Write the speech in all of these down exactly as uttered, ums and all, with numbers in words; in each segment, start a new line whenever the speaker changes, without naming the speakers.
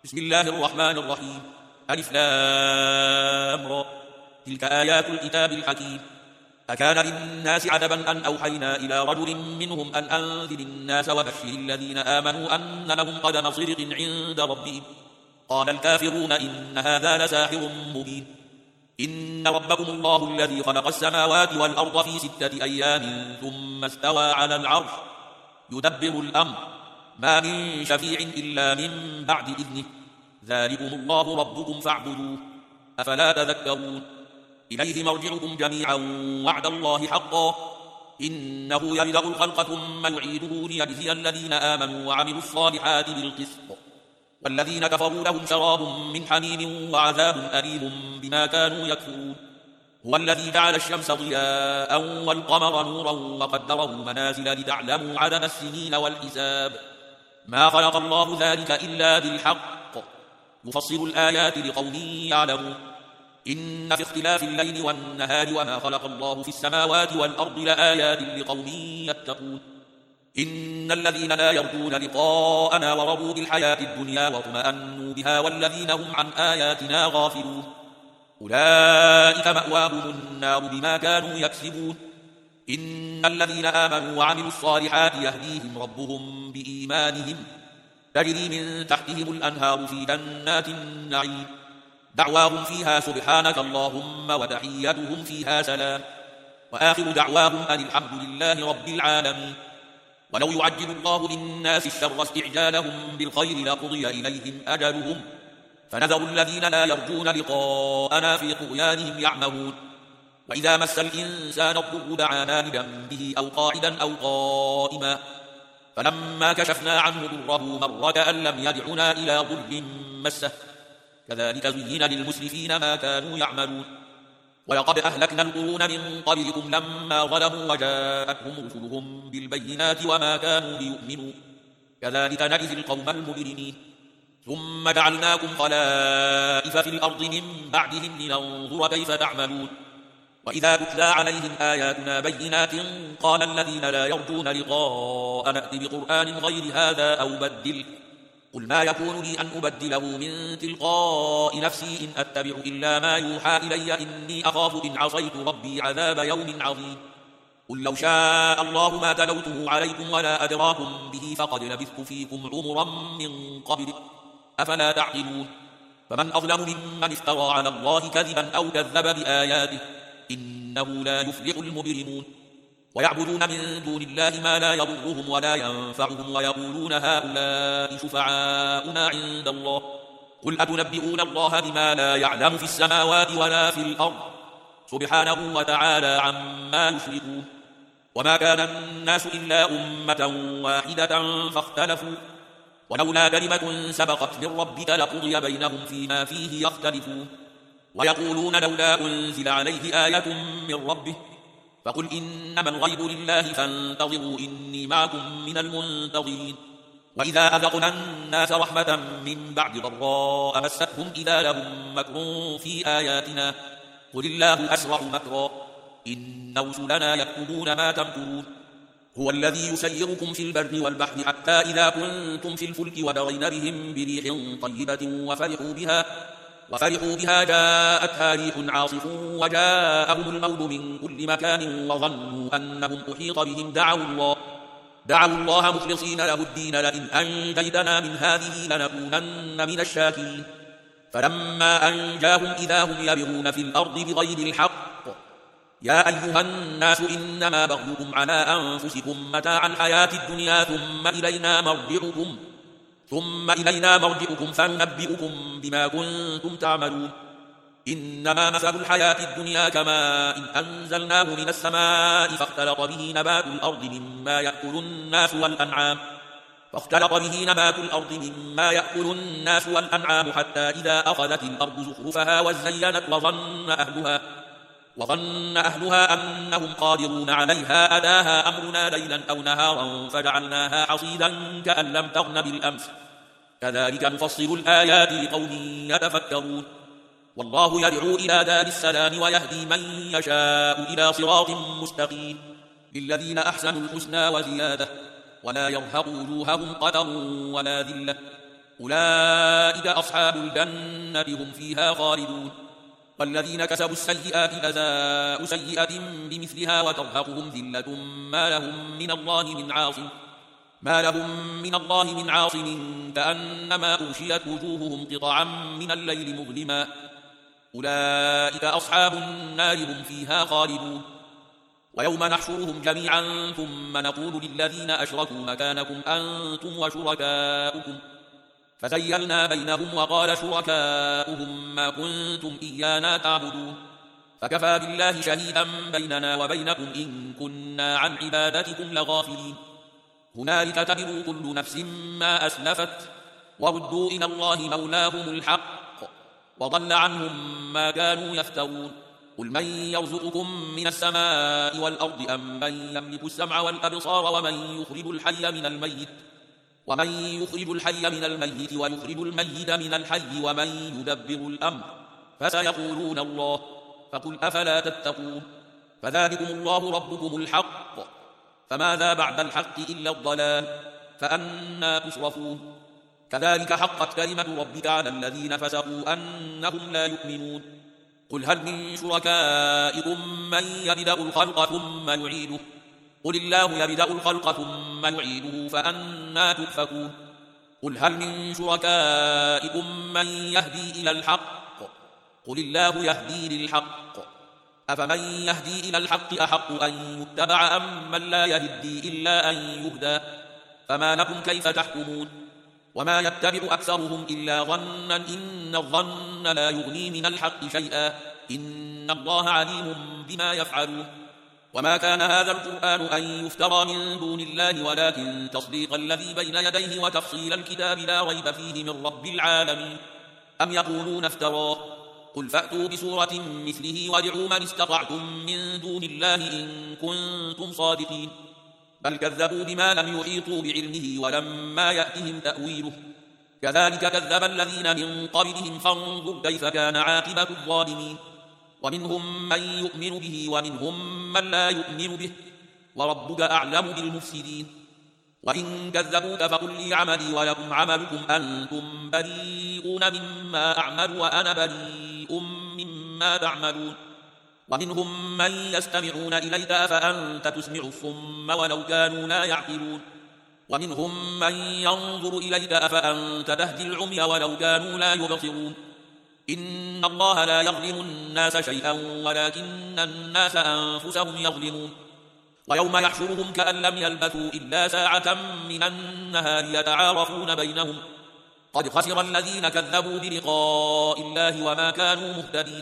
بسم الله الرحمن الرحيم. ألف لام را. تلك آيات الكتاب الحكيم. أكان للناس عجبا أن أوحينا إلى رجل منهم أن أنذر الناس وبشر الذين آمنوا أن لهم قدم صدق عند ربهم. قال الكافرون إن هذا لساحر مبين. إن ربكم الله الذي خلق السماوات والأرض في ستة أيام ثم استوى على العرش يدبر الأمر ما من شفيع إلا من بعد إذنه ذلكم الله ربكم فاعبدوه أفلا تذكرون. إليه مرجعكم جميعا وعد الله حقا إنه يبدأ الخلق ثم يعيده ليجزي الذين آمنوا وعملوا الصالحات بالقسط والذين كفروا لهم شراب من حميم وعذاب أليم بما كانوا يكفرون. هو الذي جعل الشمس ضياء والقمر نورا وقدره منازل لتعلموا عدد السنين والحساب ما خلق الله ذلك إلا بالحق يفصل الآيات لقوم يعلمون. إن في اختلاف الليل والنهار وما خلق الله في السماوات والأرض لآيات لقوم يتقون. إن الذين لا يرجون لقاءنا ورضوا بالحياة الدنيا واطمأنوا بها والذين هم عن آياتنا غافلون أولئك مأواهم النار بما كانوا يكسبون. إن الذين آمنوا وعملوا الصالحات يهديهم ربهم بإيمانهم تجري من تحتهم الأنهار في جنات النعيم دعواهم فيها سبحانك اللهم وتحيتهم فيها سلام وآخر دعواهم أن الحمد لله رب العالمين. ولو يعجل الله للناس الشر استعجالهم بالخير لقضي إليهم أجلهم فنذر الذين لا يرجون لقاءنا في طغيانهم يعمهون. وإذا مس الإنسان الضر دعانا لجنبه أو قاعدا أو قائما فلما كشفنا عنه ضره مر كأن لم يدعنا إلى ضر مسه كذلك زين للمسرفين ما كانوا يعملون. ولقد أهلكنا القرون من قبلكم لما ظلموا وجاءتهم رسلهم بالبينات وما كانوا ليؤمنوا كذلك نجزي القوم المجرمين. ثم جعلناكم خلائف في الأرض من بعدهم لننظر كيف تعملون. وإذا تتلى عليهم آياتنا بينات قال الذين لا يرجون لقاء نأتي بقرآن غير هذا أو بدله قل ما يكون لي أن أبدله من تلقاء نفسي إن أتبع إلا ما يوحى إلي إني أخاف إن عصيت ربي عذاب يوم عظيم. قل لو شاء الله ما تلوته عليكم ولا أدراكم به فقد لبثت فيكم عمرا من قبل أفلا تعقلون. فمن أظلم ممن افترى على الله كذبا أو كذب بآياته إنه لا يفلح المجرمون. ويعبدون من دون الله ما لا يضرهم ولا ينفعهم ويقولون هؤلاء شفعاؤنا عند الله قل أتنبئون الله بما لا يعلم في السماوات ولا في الأرض سبحانه وتعالى عما يشركون. وما كان الناس إلا أمة واحدة فاختلفوا ولولا كلمة سبقت من ربك لقضي بينهم فيما فيه يختلفون. ويقولون لولا أنزل عليه آية من ربه فقل إنما الغيب لله فانتظروا إني معكم من المنتظرين. وإذا أذقنا الناس رحمة من بعد ضراء مستهم إذا لهم مكر في آياتنا قل الله أسرع مكرا إن رسلنا يكتبون ما تمكرون. هو الذي يسيركم في البر والبحر حتى إذا كنتم في الفلك وبغين بهم بريح طيبة وفرحوا بها وفرحوا بها جاءتها ريح عاصف وجاءهم الموت من كل مكان وظنوا أنهم أحيط بهم دعوا الله دعوا الله مخلصين له الدين لئن أنجيتنا من هذه لنكونن من الشاكرين. فلما أنجاهم إذا هم يبغون في الأرض بغير الحق يا أيها الناس إنما بغيكم على أنفسكم متاع الحياة الدنيا ثم إلينا مرجعكم ثم إلينا مرجعكم فننبئكم بما كنتم تعملون. إنما مثل الحياة الدنيا كماء إن أنزلناه من السماء فاختلط به نبات الأرض مما يأكل الناس والأنعام فاختلط به نبات الأرض مما يأكل الناس والأنعام حتى إذا أخذت الأرض زخرفها وزينت وظن أهلها وظن أهلها أنهم قادرون عليها أتاها أمرنا ليلا أو نهارا فجعلناها حصيدا كأن لم تغن بالأمس كذلك نفصل الآيات لقوم يتفكرون. والله يدعو إلى دار السلام ويهدي من يشاء إلى صراط مستقيم للذين أحسنوا الحسنى وزيادة ولا يرهق وجوههم قتر ولا ذلة أولئك أصحاب الجنة هم فيها خالدون والذين كسبوا السيئات جزاء سيئة بمثلها وترهقهم ذلة ما لهم من الله من عاصم ما لهم من الله من عاصم كأنما أغشيت وجوههم قطعا من الليل مظلما أولئك أصحاب النار هم فيها خالدون ويوم نحشرهم جميعا ثم نقول للذين أشركوا مكانكم أنتم وشركاؤكم فزيلنا بينهم وقال شركاؤهم ما كنتم إيانا تعبدون فكفى بالله شهيدا بيننا وبينكم إن كنا عن عبادتكم لغافلين هنالك تبلو كل نفس ما أسلفت وردوا إلى الله مولاهم الحق وضل عنهم ما كانوا يفترون قل من يرزقكم من السماء والأرض أم من يملك السمع والأبصار ومن يخرج الحي من الميت ومن يخرج الحي من الميت ويخرج الميت من الحي ومن يدبر الأمر فسيقولون الله فقل أفلا تتقون فذلكم الله ربكم الحق فماذا بعد الحق إلا الضلال فأنى تصرفون كذلك حقت كلمة ربك على الذين فسقوا أنهم لا يؤمنون قل هل من شركائكم من يبدأ الخلق ثم يعيده قل الله يبدأ الخلق ثم يعيده فأنى تؤفكون قل هل من شركائكم من يهدي إلى الحق قل الله يهدي للحق أفمن يهدي إلى الحق أحق أن يتبع أم من لا يهدي إلا أن يهدى فما لكم كيف تحكمون وما يتبع أكثرهم إلا ظنا إن الظن لا يغني من الحق شيئا إن الله عليم بما يفعلون وما كان هذا القرآن أن يفترى من دون الله ولكن تصديق الذي بين يديه وتفصيل الكتاب لا ريب فيه من رب العالمين أم يقولون افتراه قل فأتوا بسورة مثله وادعوا من استطعتم من دون الله إن كنتم صادقين بل كذبوا بما لم يحيطوا بعلمه ولما يأتهم تأويله كذلك كذب الذين من قبلهم فانظر كيف كان عاقبة الظالمين ومنهم من يؤمن به ومنهم من لا يؤمن به وربك أعلم بالمفسدين وإن كذبوك فقل لي عملي ولكم عملكم أنتم بريئون مما أعمل وأنا بريء مما تعملون ومنهم من يستمعون إليك فأنت تسمع الصم ولو كانوا لا يعقلون ومنهم من ينظر إليك أفأنت تهدي العمي ولو كانوا لا يبصرون إن الله لا يظلم الناس شيئا ولكن الناس أنفسهم يظلمون ويوم يحشرهم كأن لم يلبثوا إلا ساعة من النهار يتعارفون بينهم قد خسر الذين كذبوا بلقاء الله وما كانوا مهتدين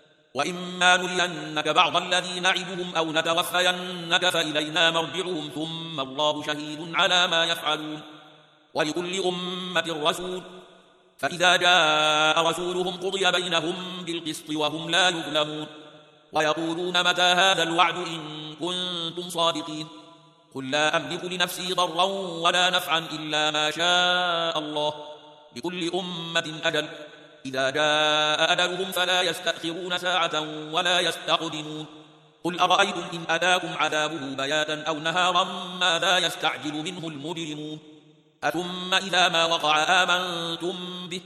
وإما نرينك بعض الذي نعدهم أو نتوفينك فإلينا مرجعهم ثم الله شهيد على ما يفعلون ولكل أمة رسول فإذا جاء رسولهم قضي بينهم بالقسط وهم لا يظلمون ويقولون متى هذا الوعد إن كنتم صادقين قل لا أملك لنفسي ضرا ولا نفعا إلا ما شاء الله لكل أمة أجل إذا جاء أجلهم فلا يستأخرون ساعة ولا يستقدمون قل أرأيتم إن أتاكم عذابه بياتا أو نهارا ماذا يستعجل منه المجرمون أثم إذا ما وقع آمنتم به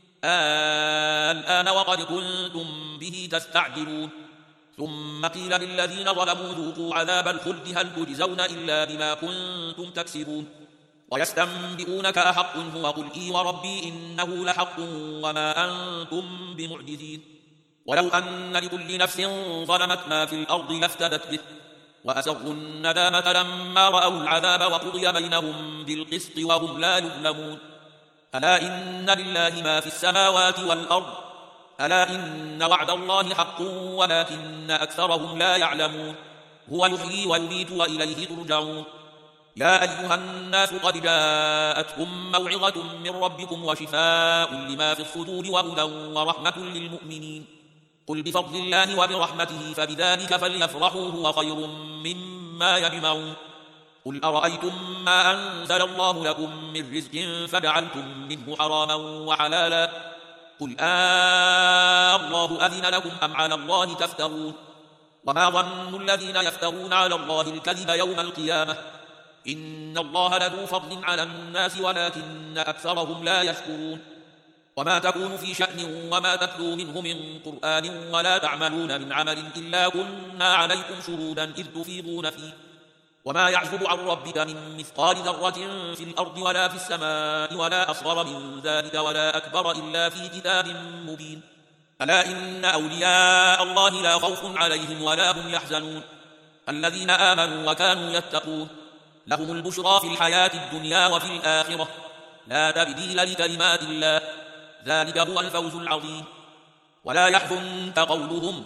الآن وقد كنتم به تستعجلون ثم قيل للذين ظلموا ذوقوا عذاب الخلد هل تجزون إلا بما كنتم تكسبون ويستنبئونك أحق هو قل إي وربي إنه لحق وما أنتم بمعجزين ولو أن لكل نفس ظلمت ما في الأرض لافتدت به وأسروا الندامة لما رأوا العذاب وقضي بينهم بالقسط وهم لا يظلمون ألا إن لله ما في السماوات والأرض ألا إن وعد الله حق ولكن أكثرهم لا يعلمون هو يحيي ويميت وإليه ترجعون يا أيها الناس قد جاءتكم موعظة من ربكم وشفاء لما في الصدور وهدى ورحمة للمؤمنين قل بفضل الله وبرحمته فبذلك فليفرحوا هو خير مما يجمعون قل أرأيتم ما أنزل الله لكم من رزق فجعلتم منه حراما وحلالا قل آه الله أذن لكم أم على الله تفترون وما ظن الذين يفترون على الله الكذب يوم القيامة إن الله لذو فضل على الناس ولكن أكثرهم لا يشكرون وما تكون في شأن وما تتلو منه من قرآن ولا تعملون من عمل إلا كنا عليكم شهودا إذ تفيضون فيه وما يعزب عن ربك من مثقال ذرة في الأرض ولا في السماء ولا أصغر من ذلك ولا أكبر إلا في كتاب مبين ألا إن أولياء الله لا خوف عليهم ولا هم يحزنون الذين آمنوا وكانوا يتقون لهم البشرى في الحياة الدنيا وفي الآخرة لا تبديل لكلمات الله ذلك هو الفوز العظيم ولا يحزنك قولهم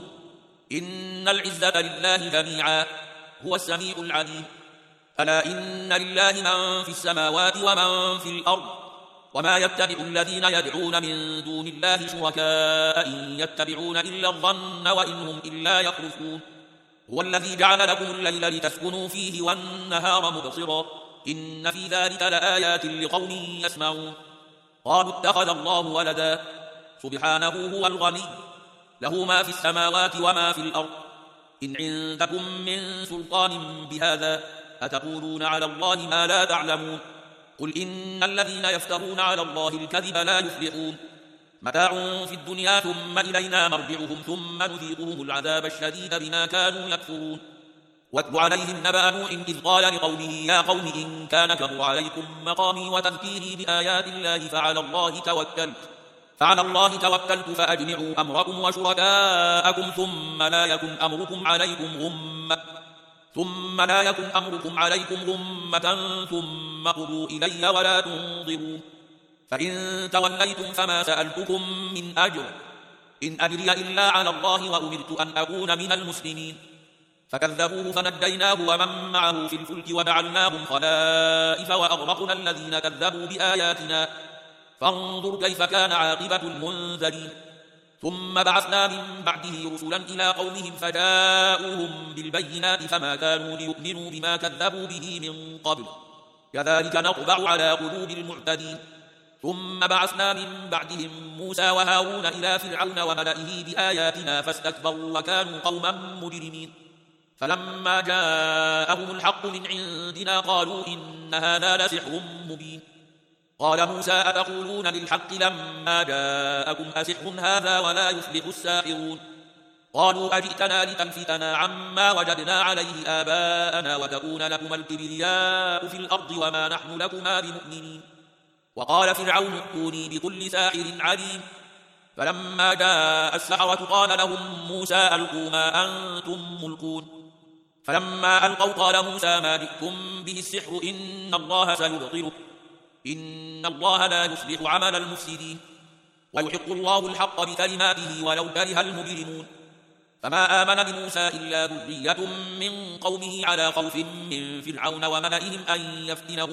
إن العزة لله جميعا هو السميع العليم ألا إن لله من في السماوات ومن في الأرض وما يتبع الذين يدعون من دون الله شركاء إن يتبعون إلا الظن وإن هم إلا يخرصون هو الذي جعل لكم الليل لتسكنوا فيه والنهار مبصرا إن في ذلك لآيات لقوم يسمعون قالوا اتخذ الله ولدا سبحانه هو الغني له ما في السماوات وما في الأرض إن عندكم من سلطان بهذا أتقولون على الله ما لا تعلمون قل إن الذين يفترون على الله الكذب لا يفلحون متاع في الدنيا ثم إلينا مرجعهم ثم نذيقهم العذاب الشديد بما كانوا يكفرون واتل عليهم نبأ نوح إذ قال لقومه يا قوم إن كان كبر عليكم مقامي وتذكيري بآيات الله فعلى الله توكلت فعلى الله توكلت فأجمعوا أمركم وشركاءكم ثم لا يكن أمركم عليكم غمة ثم لا يكن أمركم عليكم غمة ثم قضوا إلي ولا تنظرون فإن توليتم فما سألتكم من أجر إن أجري إلا على الله وأمرت أن أكون من المسلمين فكذبوه فنجيناه ومن معه في الفلك وجعلناهم خلائف وأغرقنا الذين كذبوا بآياتنا فانظر كيف كان عاقبة المنذرين ثم بعثنا من بعده رسلا إلى قومهم فجاءوهم بالبينات فما كانوا ليؤمنوا بما كذبوا به من قبل كذلك نطبع على قلوب المعتدين ثم بعثنا من بعدهم موسى وهارون إلى فرعون وملئه بآياتنا فاستكبروا وكانوا قوما مجرمين فلما جاءهم الحق من عندنا قالوا إن هذا لسحر مبين قال موسى أتقولون للحق لما جاءكم أسحر هذا ولا يفلح الساحرون قالوا أجئتنا لتلفتنا عما وجدنا عليه آباءنا وتكون لكما الكبرياء في الأرض وما نحن لكما بمؤمنين وقال فرعون ائتوني بكل ساحر عليم فلما جاء السحرة قال لهم موسى ألقوا ما أنتم ملقون فلما ألقوا قال موسى ما جئتم به السحر إن الله سيبطله إن الله لا يصلح عمل المفسدين ويحق الله الحق بكلماته ولو كره المجرمون فما آمن بموسى إلا ذرية من قومه على خوف من فرعون وملئهم أن يفتنهم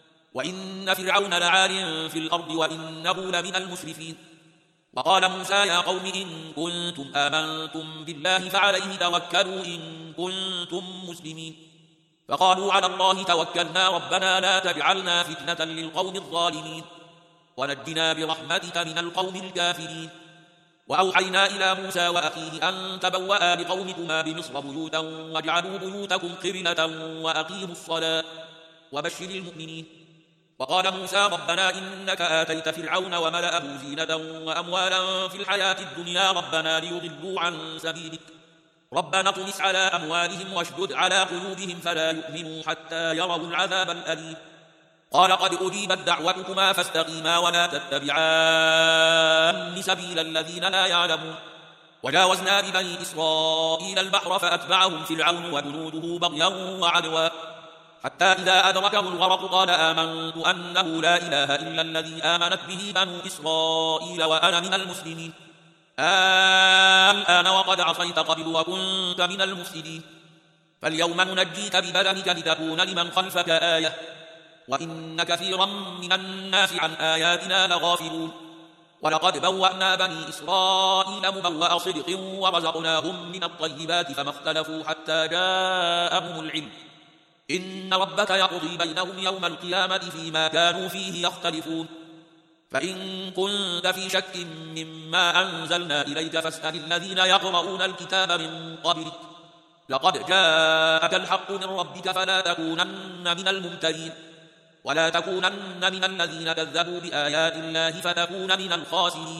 وإن فرعون لعال في الأرض وإنه لمن المسرفين وقال موسى يا قوم إن كنتم آمنتم بالله فعليه توكلوا إن كنتم مسلمين فقالوا على الله توكلنا ربنا لا تجعلنا فتنة للقوم الظالمين ونجنا برحمتك من القوم الكافرين وأوحينا إلى موسى وأخيه أن تبوأ بقومكما بمصر بيوتا واجعلوا بيوتكم قبلة وأقيموا الصلاة وبشر المؤمنين وقال موسى ربنا إنك آتيت فرعون وملأه زينة وأموالا في الحياة الدنيا ربنا ليضلوا عن سبيلك ربنا اطمس على أموالهم واشدد على قلوبهم فلا يؤمنوا حتى يروا العذاب الأليم قال قد أجيبت دعوتكما فاستقيما ولا تتبعان سبيل الذين لا يعلمون وجاوزنا ببني إسرائيل البحر فأتبعهم فرعون وجنوده بغيا وعدوا حتى إذا أدركه الغرق قال آمنت أنه لا إله إلا الذي آمنت به بنو إسرائيل وأنا من المسلمين الآن وقد عصيت قبل وكنت من المفسدين فاليوم ننجيك ببدنك لتكون لمن خلفك آية وإن كثيرا من الناس عن آياتنا لغافلون ولقد بوأنا بني إسرائيل مبوأ صدق ورزقناهم من الطيبات فما اختلفوا حتى جاءهم العلم إن ربك يقضي بينهم يوم القيامة فيما كانوا فيه يختلفون فإن كنت في شك مما أنزلنا إليك فاسأل الذين يقرؤون الكتاب من قبلك لقد جاءك الحق من ربك فلا تكونن من الممترين ولا تكونن من الذين كذبوا بآيات الله فتكون من الخاسرين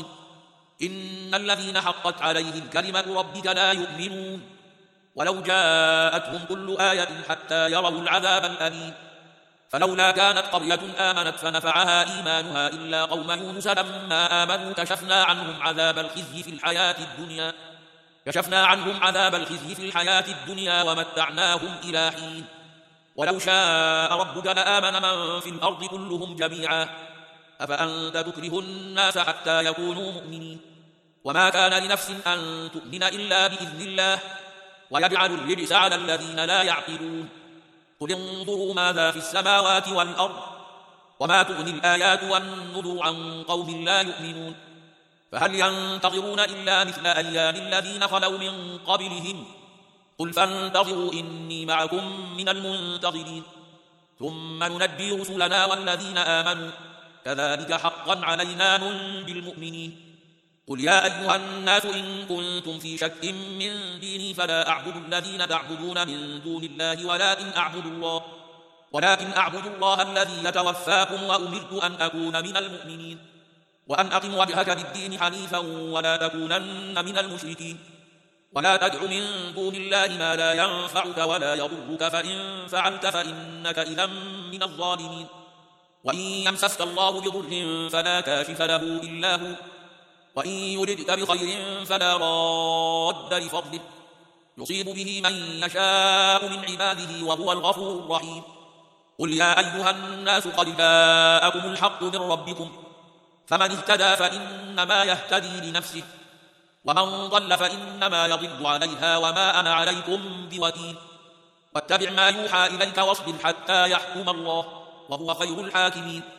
إن الذين حقت عليهم كلمة ربك لا يؤمنون ولو جاءتهم كل آية حتى يروا العذاب الأليم فلولا كانت قرية آمنت فنفعها إيمانها إلا قوم يونس لما آمنوا كشفنا عنهم عذاب الخزي في الحياة الدنيا كشفنا عنهم عذاب الخزي في الحياة الدنيا ومتعناهم إلى حين ولو شاء ربك لآمن من في الأرض كلهم جميعا أفأنت تكره الناس حتى يكونوا مؤمنين وما كان لنفس أن تؤمن إلا بإذن الله ويجعل الرجس على الذين لا يعقلون قل انظروا ماذا في السماوات والأرض وما تغني الآيات والنذر عن قوم لا يؤمنون فهل ينتظرون إلا مثل أيام الذين خلوا من قبلهم قل فانتظروا إني معكم من المنتظرين ثم ننجي رسلنا والذين آمنوا كذلك حقا علينا ننجي المؤمنين قل يا أيها الناس إن كنتم في شك من ديني فلا أعبد الذين تعبدون من دون الله ولكن أعبد الله ولكن أعبد الله الذي يتوفاكم وأمرت أن أكون من المؤمنين وأن أقم وجهك للدين حنيفا ولا تكونن من المشركين ولا تدع من دون الله ما لا ينفعك ولا يضرك فإن فعلت فإنك إذا من الظالمين وإن يمسسك الله بضر فلا كاشف له إلا هو وإن يردك بخير فلا راد لفضله يصيب به من يشاء من عباده وهو الغفور الرحيم قل يا أيها الناس قد جاءكم الحق من ربكم فمن اهتدى فإنما يهتدي لنفسه ومن ضل فإنما يضل عليها وما أنا عليكم بوكيل واتبع ما يوحى إليك واصبر حتى يحكم الله وهو خير الحاكمين